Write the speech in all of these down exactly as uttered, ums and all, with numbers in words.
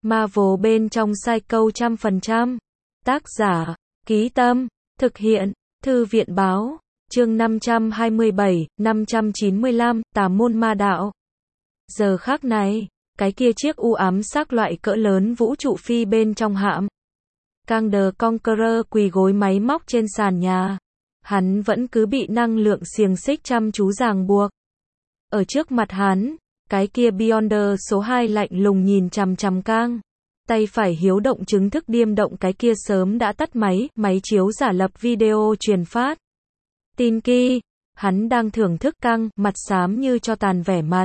Marvel bên trong Psycho trăm phần trăm. Tác giả, Ký Tâm, thực hiện, Thư viện Báo, chương năm trăm hai mươi bảy, năm trăm chín mươi lăm, Tà môn ma đạo. Giờ khắc này, cái kia chiếc u ám xác loại cỡ lớn vũ trụ phi bên trong hạm. Kang the Conqueror quỳ gối máy móc trên sàn nhà. Hắn vẫn cứ bị năng lượng xiềng xích chăm chú ràng buộc. Ở trước mặt hắn, cái kia Beyonder số hai lạnh lùng nhìn chằm chằm Kang. Tay phải hiếu động chứng thức điềm động cái kia sớm đã tắt máy, máy chiếu giả lập video truyền phát. Tin kỳ, hắn đang thưởng thức Kang, mặt xám như cho tàn vẻ mặt.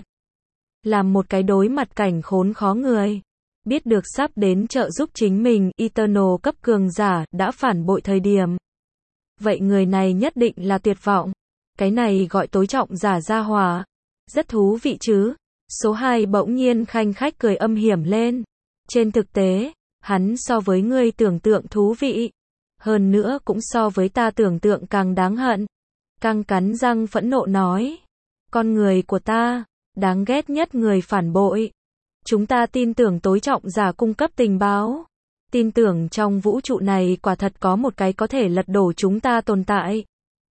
Làm một cái đối mặt cảnh khốn khó người. Biết được sắp đến trợ giúp chính mình, Eternal cấp cường giả, đã phản bội thời điểm. Vậy người này nhất định là tuyệt vọng. Cái này gọi tối trọng giả gia hỏa. Rất thú vị chứ. Số hai bỗng nhiên khanh khách cười âm hiểm lên. Trên thực tế, hắn so với ngươi tưởng tượng thú vị. Hơn nữa cũng so với ta tưởng tượng càng đáng hận. Kang cắn răng phẫn nộ nói. Con người của ta, đáng ghét nhất người phản bội. Chúng ta tin tưởng tối trọng giả cung cấp tình báo. Tin tưởng trong vũ trụ này quả thật có một cái có thể lật đổ chúng ta tồn tại.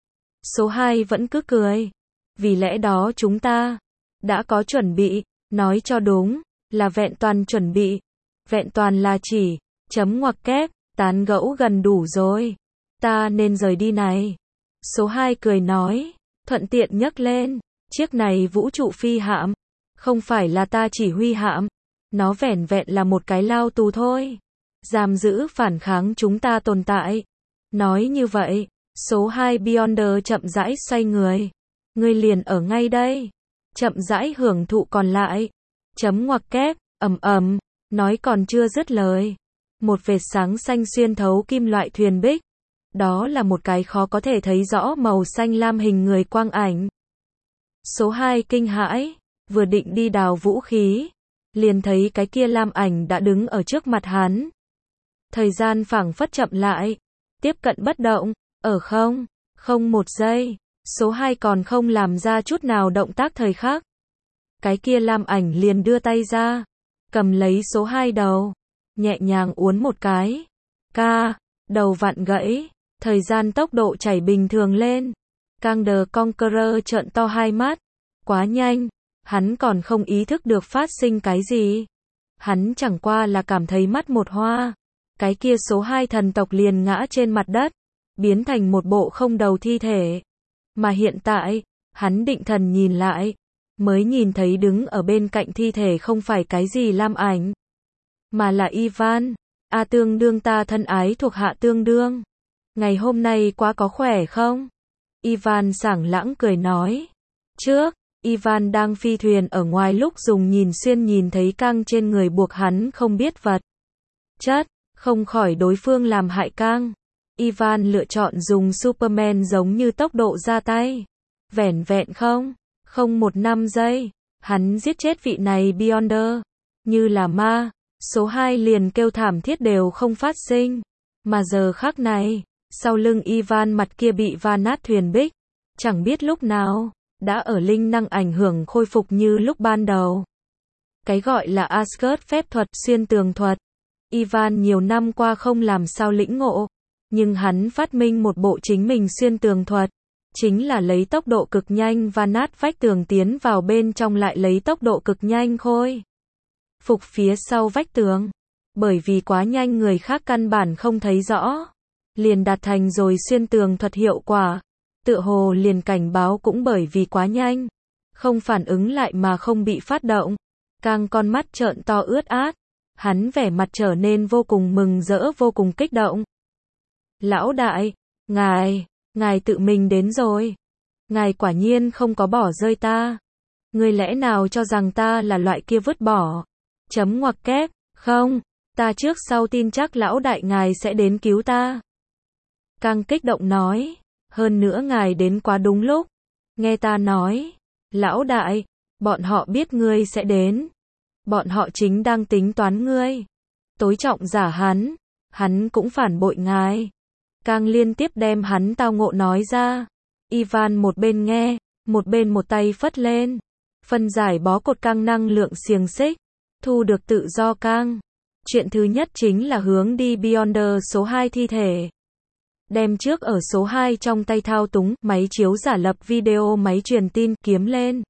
Số hai vẫn cứ cười. Vì lẽ đó chúng ta đã có chuẩn bị, nói cho đúng, là vẹn toàn chuẩn bị. Vẹn toàn là chỉ, chấm ngoặc kép, tán gẫu gần đủ rồi. Ta nên rời đi này. Số hai cười nói, thuận tiện nhấc lên, chiếc này vũ trụ phi hạm. Không phải là ta chỉ huy hạm. Nó vẻn vẹn là một cái lao tù thôi. Giam giữ phản kháng chúng ta tồn tại. Nói như vậy, số hai Beyonder chậm rãi xoay người. Ngươi liền ở ngay đây. Chậm rãi hưởng thụ còn lại. Chấm ngoặc kép, ầm ầm, nói còn chưa dứt lời. Một vệt sáng xanh xuyên thấu kim loại thuyền bích. Đó là một cái khó có thể thấy rõ màu xanh lam hình người quang ảnh. Số hai kinh hãi, vừa định đi đào vũ khí. Liền thấy cái kia lam ảnh đã đứng ở trước mặt hắn. Thời gian phảng phất chậm lại. Tiếp cận bất động, ở không, không một giây. Số hai còn không làm ra chút nào động tác thời khắc. Cái kia lam ảnh liền đưa tay ra. Cầm lấy số hai đầu. Nhẹ nhàng uốn một cái. Ca, đầu vặn gãy. Thời gian tốc độ chảy bình thường lên. Kang the Conqueror trợn to hai mắt. Quá nhanh. Hắn còn không ý thức được phát sinh cái gì. Hắn chẳng qua là cảm thấy mắt một hoa. Cái kia số hai thần tộc liền ngã trên mặt đất. Biến thành một bộ không đầu thi thể. Mà hiện tại, hắn định thần nhìn lại. Mới nhìn thấy đứng ở bên cạnh thi thể không phải cái gì lam ảnh. Mà là Ivan. A tương đương ta thân ái thuộc hạ tương đương. Ngày hôm nay quá có khỏe không? Ivan sảng lãng cười nói. Trước, Ivan đang phi thuyền ở ngoài lúc dùng nhìn xuyên nhìn thấy Kang trên người buộc hắn không biết vật chất, không khỏi đối phương làm hại Kang. Ivan lựa chọn dùng Superman giống như tốc độ ra tay. Vẻn vẹn không, không một năm giây, hắn giết chết vị này Beyonder. Như là ma, số hai liền kêu thảm thiết đều không phát sinh. Mà giờ khắc này, sau lưng Ivan mặt kia bị va nát thuyền bích. Chẳng biết lúc nào, đã ở linh năng ảnh hưởng khôi phục như lúc ban đầu. Cái gọi là Asgard phép thuật xuyên tường thuật. Ivan nhiều năm qua không làm sao lĩnh ngộ. Nhưng hắn phát minh một bộ chính mình xuyên tường thuật. Chính là lấy tốc độ cực nhanh và nát vách tường tiến vào bên trong lại lấy tốc độ cực nhanh khôi phục phía sau vách tường. Bởi vì quá nhanh người khác căn bản không thấy rõ. Liền đạt thành rồi xuyên tường thuật hiệu quả. Tựa hồ liền cảnh báo cũng bởi vì quá nhanh. Không phản ứng lại mà không bị phát động. Kang con mắt trợn to ướt át. Hắn vẻ mặt trở nên vô cùng mừng rỡ vô cùng kích động. Lão đại, ngài, ngài tự mình đến rồi. Ngài quả nhiên không có bỏ rơi ta. Ngươi lẽ nào cho rằng ta là loại kia vứt bỏ. Chấm ngoặc kép, không, ta trước sau tin chắc lão đại ngài sẽ đến cứu ta. Kang kích động nói, hơn nữa ngài đến quá đúng lúc. Nghe ta nói, lão đại, bọn họ biết ngươi sẽ đến. Bọn họ chính đang tính toán ngươi. Tối trọng giả hắn, hắn cũng phản bội ngài. Kang liên tiếp đem hắn tao ngộ nói ra. Ivan một bên nghe, một bên một tay phất lên. Phân giải bó cột Kang năng lượng xiềng xích. Thu được tự do Kang. Chuyện thứ nhất chính là hướng đi Beyonder số hai thi thể. Đem trước ở số hai trong tay thao túng, máy chiếu giả lập video máy truyền tin, kiếm lên.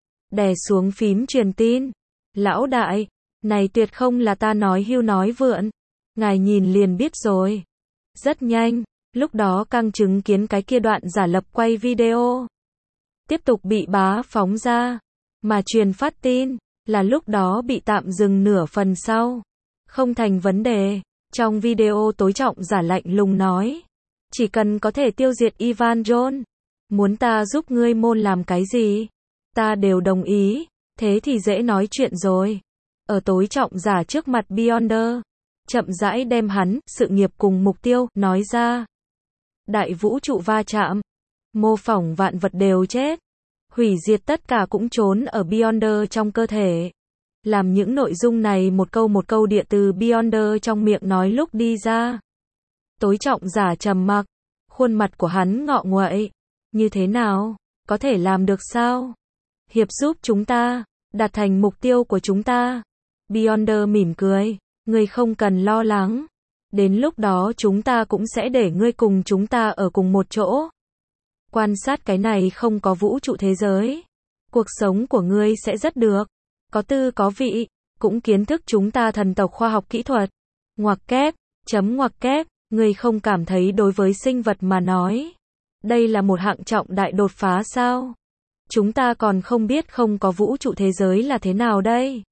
Đè xuống phím truyền tin. Lão đại, này tuyệt không là ta nói hưu nói vượn. Ngài nhìn liền biết rồi. Rất nhanh, lúc đó căng chứng kiến cái kia đoạn giả lập quay video. Tiếp tục bị bá phóng ra. Mà truyền phát tin, là lúc đó bị tạm dừng nửa phần sau. Không thành vấn đề. Trong video tối trọng giả lạnh lùng nói. Chỉ cần có thể tiêu diệt Ivan John. Muốn ta giúp ngươi môn làm cái gì? Ta đều đồng ý. Thế thì dễ nói chuyện rồi. Ở tối trọng giả trước mặt Beyonder. Chậm rãi đem hắn, sự nghiệp cùng mục tiêu, nói ra. Đại vũ trụ va chạm. Mô phỏng vạn vật đều chết. Hủy diệt tất cả cũng trốn ở Beyonder trong cơ thể. Làm những nội dung này một câu một câu địa từ Beyonder trong miệng nói lúc đi ra. Tối trọng giả trầm mặc. Khuôn mặt của hắn ngọ nguậy. Như thế nào? Có thể làm được sao? Hiệp giúp chúng ta. Đạt thành mục tiêu của chúng ta. Beyonder mỉm cười. Ngươi không cần lo lắng. Đến lúc đó chúng ta cũng sẽ để ngươi cùng chúng ta ở cùng một chỗ. Quan sát cái này không có vũ trụ thế giới. Cuộc sống của ngươi sẽ rất được. Có tư có vị. Cũng kiến thức chúng ta thần tộc khoa học kỹ thuật. Ngoặc kép. Chấm ngoặc kép. Ngươi không cảm thấy đối với sinh vật mà nói. Đây là một hạng trọng đại đột phá sao? Chúng ta còn không biết không có vũ trụ thế giới là thế nào đây?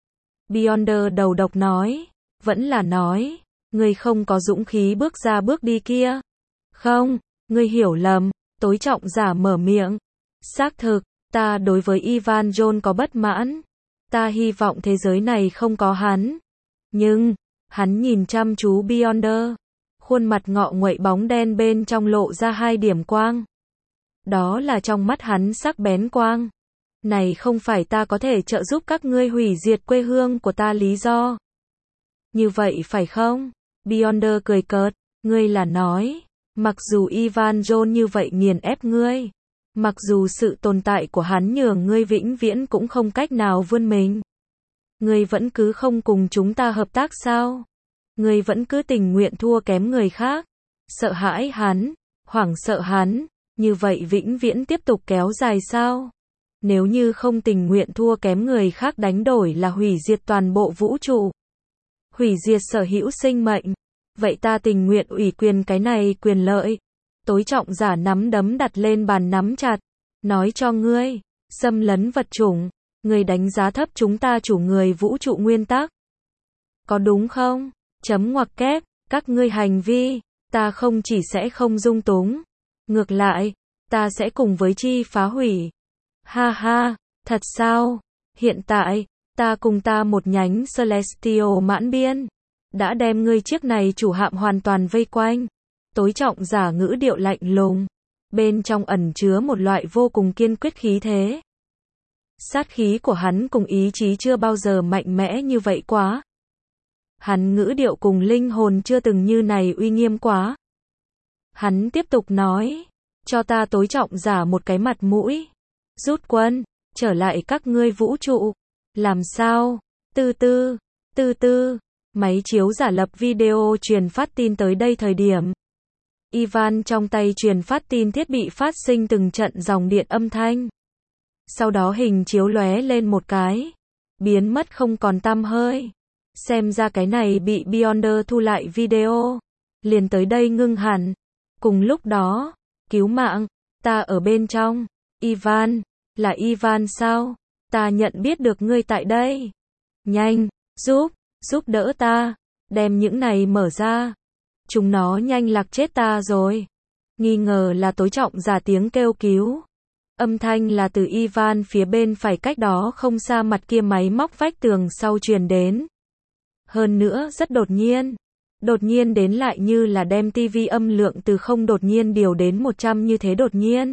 Beyonder đầu độc nói. Vẫn là nói. Ngươi không có dũng khí bước ra bước đi kia. Không, ngươi hiểu lầm. Tối trọng giả mở miệng. Xác thực, ta đối với Ivan John có bất mãn. Ta hy vọng thế giới này không có hắn. Nhưng, hắn nhìn chăm chú Beyonder. Khuôn mặt ngọ nguậy bóng đen bên trong lộ ra hai điểm quang. Đó là trong mắt hắn sắc bén quang. Này không phải ta có thể trợ giúp các ngươi hủy diệt quê hương của ta lý do. Như vậy phải không? Beyonder cười cợt. Ngươi là nói. Mặc dù Ivan John như vậy nghiền ép ngươi. Mặc dù sự tồn tại của hắn nhường ngươi vĩnh viễn cũng không cách nào vươn mình. Ngươi vẫn cứ không cùng chúng ta hợp tác sao? Ngươi vẫn cứ tình nguyện thua kém người khác. Sợ hãi hắn. Hoảng sợ hắn. Như vậy vĩnh viễn tiếp tục kéo dài sao? Nếu như không tình nguyện thua kém người khác đánh đổi là hủy diệt toàn bộ vũ trụ. Hủy diệt sở hữu sinh mệnh. Vậy ta tình nguyện ủy quyền cái này quyền lợi. Tối trọng giả nắm đấm đặt lên bàn nắm chặt. Nói cho ngươi. Xâm lấn vật chủng. Ngươi đánh giá thấp chúng ta chủ người vũ trụ nguyên tắc. Có đúng không? Chấm ngoặc kép. Các ngươi hành vi. Ta không chỉ sẽ không dung túng. Ngược lại. Ta sẽ cùng với chi phá hủy. Ha ha. Thật sao? Hiện tại. Ta cùng ta một nhánh Celestial mãn biên. Đã đem ngươi chiếc này chủ hạm hoàn toàn vây quanh. Tối trọng giả ngữ điệu lạnh lùng. Bên trong ẩn chứa một loại vô cùng kiên quyết khí thế. Sát khí của hắn cùng ý chí chưa bao giờ mạnh mẽ như vậy quá. Hắn ngữ điệu cùng linh hồn chưa từng như này uy nghiêm quá. Hắn tiếp tục nói. Cho ta tối trọng giả một cái mặt mũi. Rút quân. Trở lại các ngươi vũ trụ. Làm sao? Tư tư. Tư tư. Máy chiếu giả lập video truyền phát tin tới đây thời điểm. Ivan trong tay truyền phát tin thiết bị phát sinh từng trận dòng điện âm thanh. Sau đó hình chiếu lóe lên một cái. Biến mất không còn tăm hơi. Xem ra cái này bị Beyonder thu lại video. Liền tới đây ngưng hẳn. Cùng lúc đó. Cứu mạng. Ta ở bên trong. Ivan. Là Ivan sao? Ta nhận biết được ngươi tại đây. Nhanh. Giúp. Giúp đỡ ta. Đem những này mở ra. Chúng nó nhanh lạc chết ta rồi. Nghi ngờ là tối trọng giả tiếng kêu cứu. Âm thanh là từ Ivan phía bên phải cách đó không xa mặt kia máy móc vách tường sau truyền đến. Hơn nữa rất đột nhiên. Đột nhiên đến lại như là đem tivi âm lượng từ không đột nhiên điều đến một trăm như thế đột nhiên.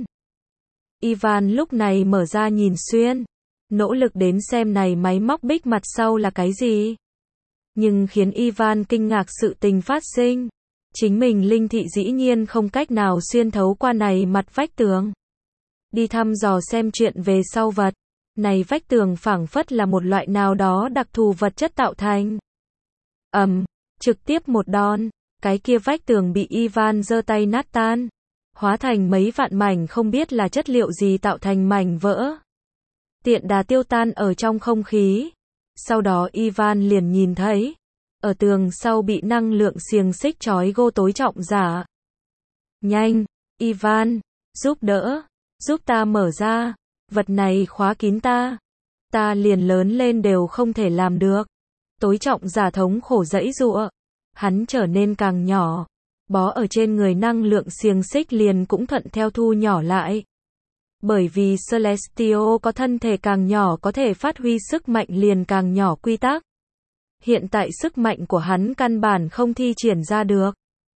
Ivan lúc này mở ra nhìn xuyên. Nỗ lực đến xem này máy móc bích mặt sau là cái gì. Nhưng khiến Ivan kinh ngạc sự tình phát sinh. Chính mình linh thị dĩ nhiên không cách nào xuyên thấu qua này mặt vách tường. Đi thăm dò xem chuyện về sau vật. Này vách tường phảng phất là một loại nào đó đặc thù vật chất tạo thành. ầm, trực tiếp một đòn, cái kia vách tường bị Ivan giơ tay nát tan, hóa thành mấy vạn mảnh không biết là chất liệu gì tạo thành mảnh vỡ. Tiện đà tiêu tan ở trong không khí. Sau đó Ivan liền nhìn thấy, ở tường sau bị năng lượng xiềng xích trói gô tối trọng giả. Nhanh, Ivan, giúp đỡ, giúp ta mở ra, vật này khóa kín ta. Ta liền lớn lên đều không thể làm được. Tối trọng giả thống khổ giãy giụa, hắn trở nên càng nhỏ, bó ở trên người năng lượng xiềng xích liền cũng thuận theo thu nhỏ lại. Bởi vì Celestio có thân thể càng nhỏ có thể phát huy sức mạnh liền càng nhỏ quy tắc. Hiện tại sức mạnh của hắn căn bản không thi triển ra được.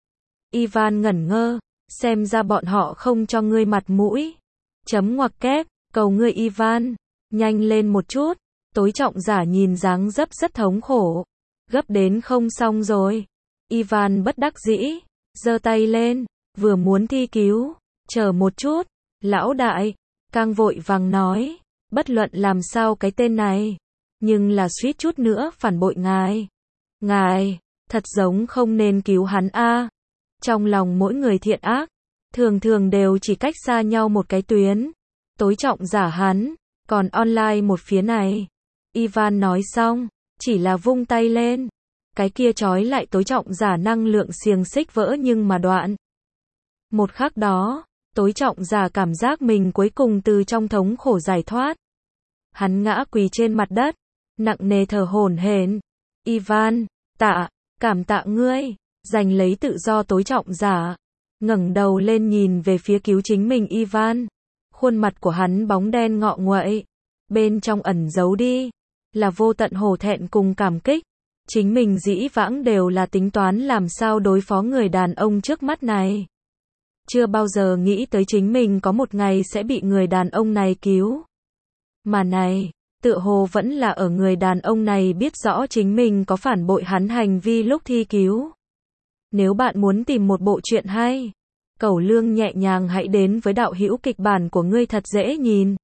Ivan ngẩn ngơ, xem ra bọn họ không cho ngươi mặt mũi. Chấm ngoặc kép, cầu ngươi Ivan, nhanh lên một chút. Tối trọng giả nhìn dáng dấp rất thống khổ, gấp đến không xong rồi. Ivan bất đắc dĩ, giơ tay lên, vừa muốn thi cứu, chờ một chút, lão đại, Cang vội vàng nói, bất luận làm sao cái tên này, nhưng là suýt chút nữa phản bội ngài. Ngài, thật giống không nên cứu hắn a. Trong lòng mỗi người thiện ác, thường thường đều chỉ cách xa nhau một cái tuyến. Tối trọng giả hắn, còn online một phía này. Ivan nói xong, chỉ là vung tay lên. Cái kia trói lại tối trọng giả năng lượng xiềng xích vỡ nhưng mà đoạn. Một khắc đó, tối trọng giả cảm giác mình cuối cùng từ trong thống khổ giải thoát. Hắn ngã quỳ trên mặt đất, nặng nề thở hổn hển. Ivan, tạ, cảm tạ ngươi, giành lấy tự do tối trọng giả. Ngẩng đầu lên nhìn về phía cứu chính mình Ivan. Khuôn mặt của hắn bóng đen ngọ nguậy. Bên trong ẩn giấu đi, là vô tận hổ thẹn cùng cảm kích. Chính mình dĩ vãng đều là tính toán làm sao đối phó người đàn ông trước mắt này. Chưa bao giờ nghĩ tới chính mình có một ngày sẽ bị người đàn ông này cứu. Mà này, tựa hồ vẫn là ở người đàn ông này biết rõ chính mình có phản bội hắn hành vi lúc thi cứu. Nếu bạn muốn tìm một bộ truyện hay, Cẩu Lương nhẹ nhàng hãy đến với đạo hữu kịch bản của ngươi thật dễ nhìn.